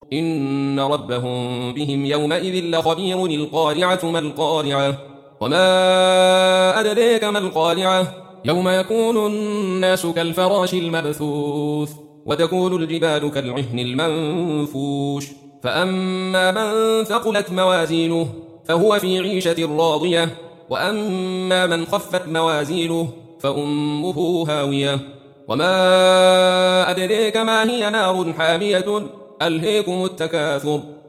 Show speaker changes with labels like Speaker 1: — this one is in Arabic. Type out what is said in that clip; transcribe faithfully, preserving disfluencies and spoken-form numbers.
Speaker 1: إن ربهم بهم يومئذ لخبير. القارعة ما القارعة وما أدريك ما القارعة يوم يكون الناس كالفراش المبثوث وتكون الجبال كالعهن المنفوش فأما من ثقلت موازينه فهو في عيشة راضية وأما من خفت موازينه فأمه هاوية وما أدريك ما هي نار حامية ألهيكم التكاثر